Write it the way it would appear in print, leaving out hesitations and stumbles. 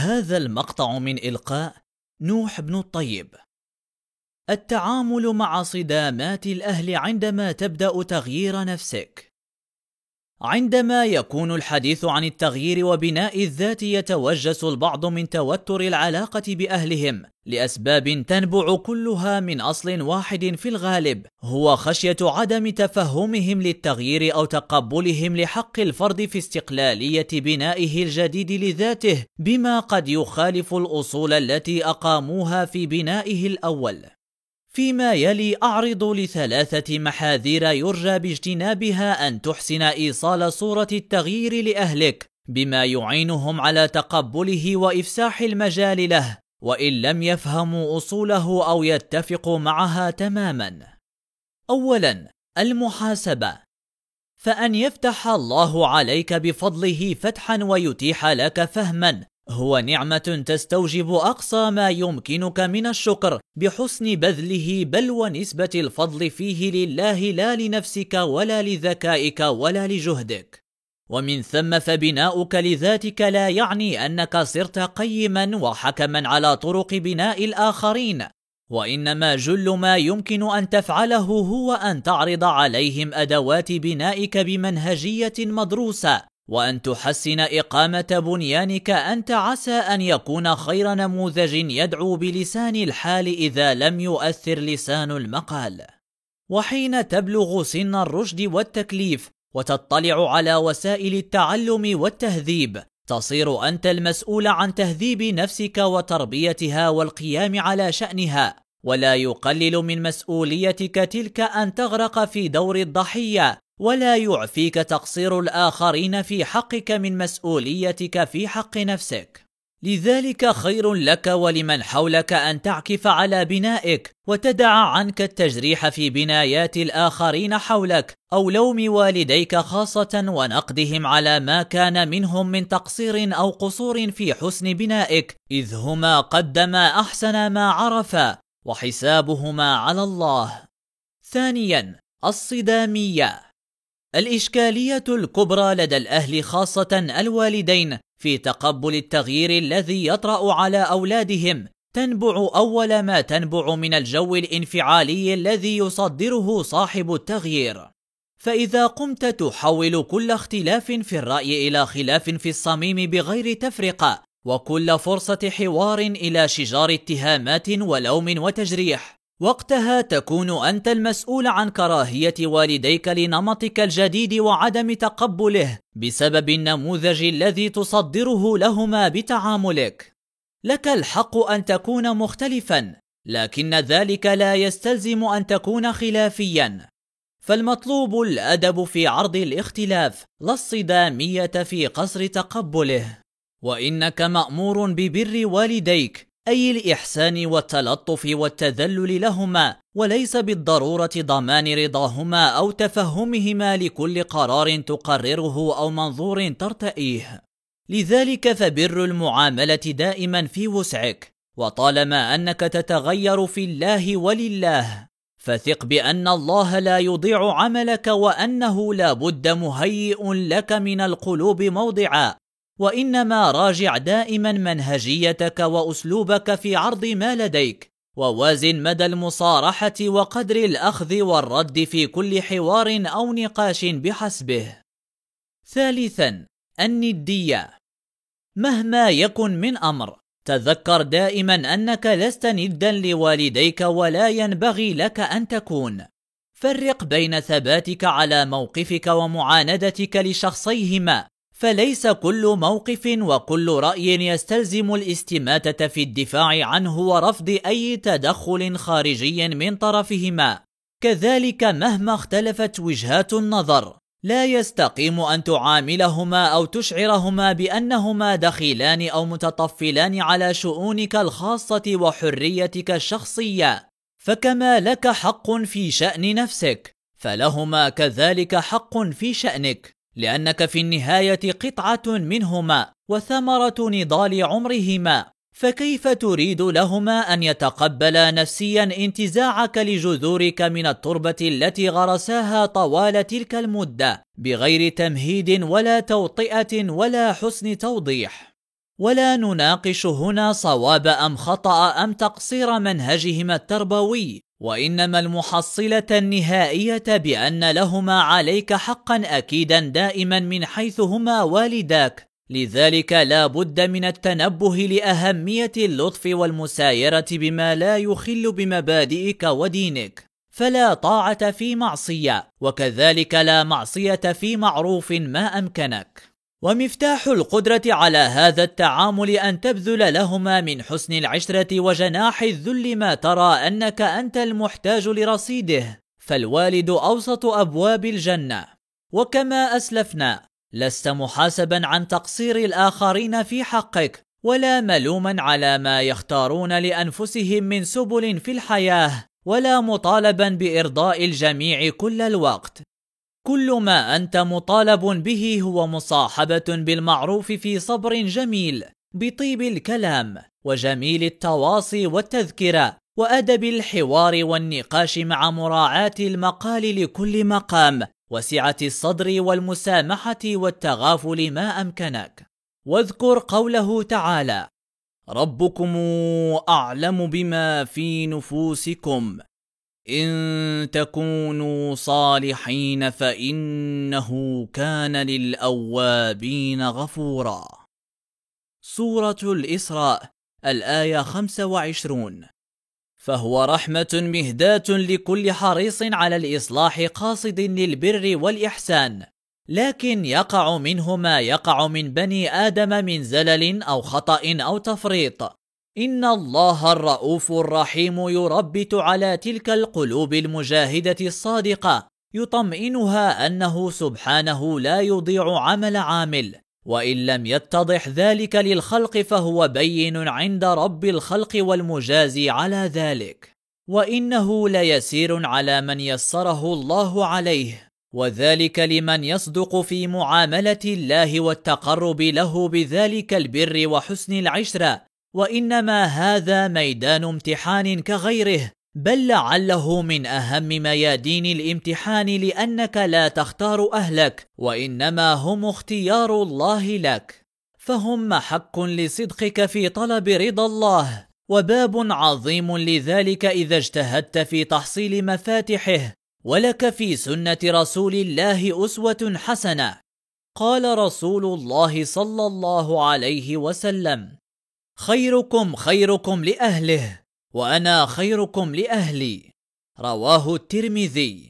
هذا المقطع من إلقاء نوح بن الطيب. التعامل مع صدامات الأهل عندما تبدأ تغيير نفسك. عندما يكون الحديث عن التغيير وبناء الذات يتوجس البعض من توتر العلاقة بأهلهم لأسباب تنبع كلها من أصل واحد في الغالب، هو خشية عدم تفهمهم للتغيير أو تقبلهم لحق الفرد في استقلالية بنائه الجديد لذاته بما قد يخالف الأصول التي أقاموها في بنائه الأول. فيما يلي أعرض لثلاثة محاذير يرجى باجتنابها أن تحسن إيصال صورة التغيير لأهلك بما يعينهم على تقبله وإفساح المجال له وإن لم يفهموا أصوله أو يتفقوا معها تماما. أولا، المحاسبة، فأن يفتح الله عليك بفضله فتحا ويتيح لك فهما هو نعمة تستوجب أقصى ما يمكنك من الشكر بحسن بذله، بل ونسبة الفضل فيه لله لا لنفسك ولا لذكائك ولا لجهدك. ومن ثم فبناؤك لذاتك لا يعني أنك صرت قيما وحكما على طرق بناء الآخرين، وإنما جل ما يمكن أن تفعله هو أن تعرض عليهم أدوات بنائك بمنهجية مدروسة، وأن تحسن إقامة بنيانك أنت عسى أن يكون خير نموذج يدعو بلسان الحال إذا لم يؤثر لسان المقال. وحين تبلغ سن الرشد والتكليف وتطلع على وسائل التعلم والتهذيب تصير أنت المسؤول عن تهذيب نفسك وتربيتها والقيام على شأنها، ولا يقلل من مسؤوليتك تلك أن تغرق في دور الضحية، ولا يعفيك تقصير الآخرين في حقك من مسؤوليتك في حق نفسك. لذلك خير لك ولمن حولك أن تعكف على بنائك وتدع عنك التجريح في بنايات الآخرين حولك أو لوم والديك خاصة ونقدهم على ما كان منهم من تقصير أو قصور في حسن بنائك، إذ هما قدما أحسن ما عرفا وحسابهما على الله. ثانيا، الصدامية، الإشكالية الكبرى لدى الأهل خاصة الوالدين في تقبل التغيير الذي يطرأ على أولادهم تنبع أول ما تنبع من الجو الانفعالي الذي يصدره صاحب التغيير. فإذا قمت تحول كل اختلاف في الرأي إلى خلاف في الصميم بغير تفرقة، وكل فرصة حوار إلى شجار اتهامات ولوم وتجريح، وقتها تكون أنت المسؤول عن كراهية والديك لنمطك الجديد وعدم تقبله بسبب النموذج الذي تصدره لهما بتعاملك. لك الحق أن تكون مختلفا، لكن ذلك لا يستلزم أن تكون خلافيا، فالمطلوب الأدب في عرض الاختلاف لا الصدامية في قصر تقبله. وإنك مأمور ببر والديك، أي الإحسان والتلطف والتذلل لهما، وليس بالضرورة ضمان رضاهما أو تفهمهما لكل قرار تقرره أو منظور ترتئيه. لذلك فبر المعاملة دائما في وسعك، وطالما أنك تتغير في الله ولله فثق بأن الله لا يضيع عملك، وأنه لا بد مهيئ لك من القلوب موضعا، وإنما راجع دائما منهجيتك وأسلوبك في عرض ما لديك، ووازن مدى المصارحة وقدر الأخذ والرد في كل حوار أو نقاش بحسبه. ثالثا، الندية، مهما يكن من أمر تذكر دائما أنك لست ندا لوالديك ولا ينبغي لك أن تكون. فرق بين ثباتك على موقفك ومعاندتك لشخصيهما، فليس كل موقف وكل رأي يستلزم الاستماتة في الدفاع عنه ورفض أي تدخل خارجي من طرفهما. كذلك مهما اختلفت وجهات النظر لا يستقيم أن تعاملهما أو تشعرهما بأنهما دخيلان أو متطفلان على شؤونك الخاصة وحريتك الشخصية، فكما لك حق في شأن نفسك فلهما كذلك حق في شأنك، لأنك في النهاية قطعة منهما وثمرة نضال عمرهما، فكيف تريد لهما أن يتقبلا نفسيا انتزاعك لجذورك من التربة التي غرساها طوال تلك المدة بغير تمهيد ولا توطئة ولا حسن توضيح؟ ولا نناقش هنا صواب أم خطأ أم تقصير منهجهما التربوي، وإنما المحصلة النهائية بأن لهما عليك حقا أكيدا دائما من حيث هما والداك. لذلك لا بد من التنبه لأهمية اللطف والمسايرة بما لا يخل بمبادئك ودينك، فلا طاعة في معصية، وكذلك لا معصية في معروف ما أمكنك. ومفتاح القدرة على هذا التعامل أن تبذل لهما من حسن العشرة وجناح الذل ما ترى أنك أنت المحتاج لرصيده، فالوالد أوسط أبواب الجنة. وكما أسلفنا، لست محاسبا عن تقصير الآخرين في حقك، ولا ملوما على ما يختارون لأنفسهم من سبل في الحياة، ولا مطالبا بإرضاء الجميع كل الوقت. كل ما أنت مطالب به هو مصاحبة بالمعروف في صبر جميل، بطيب الكلام وجميل التواصي والتذكرة، وأدب الحوار والنقاش مع مراعاة المقال لكل مقام، وسعة الصدر والمسامحة والتغافل ما أمكنك. واذكر قوله تعالى: ربكم أعلم بما في نفوسكم إن تكونوا صالحين فإنه كان للأوابين غفورا. سورة الإسراء الآية 25. فهو رحمة مهداة لكل حريص على الإصلاح قاصد للبر والإحسان، لكن يقع منه ما يقع من بني آدم من زلل أو خطأ أو تفريط. إن الله الرؤوف الرحيم يربت على تلك القلوب المجاهدة الصادقة، يطمئنها أنه سبحانه لا يضيع عمل عامل، وإن لم يتضح ذلك للخلق فهو بين عند رب الخلق والمجازي على ذلك، وإنه ليسير على من يسره الله عليه، وذلك لمن يصدق في معاملة الله والتقرب له بذلك البر وحسن العشرة. وإنما هذا ميدان امتحان كغيره، بل لعله من أهم ميادين الامتحان، لأنك لا تختار أهلك، وإنما هم اختيار الله لك، فهم محك لصدقك في طلب رضا الله، وباب عظيم لذلك إذا اجتهدت في تحصيل مفاتحه. ولك في سنة رسول الله أسوة حسنة. قال رسول الله صلى الله عليه وسلم: خيركم خيركم لأهله، وأنا خيركم لأهلي. رواه الترمذي.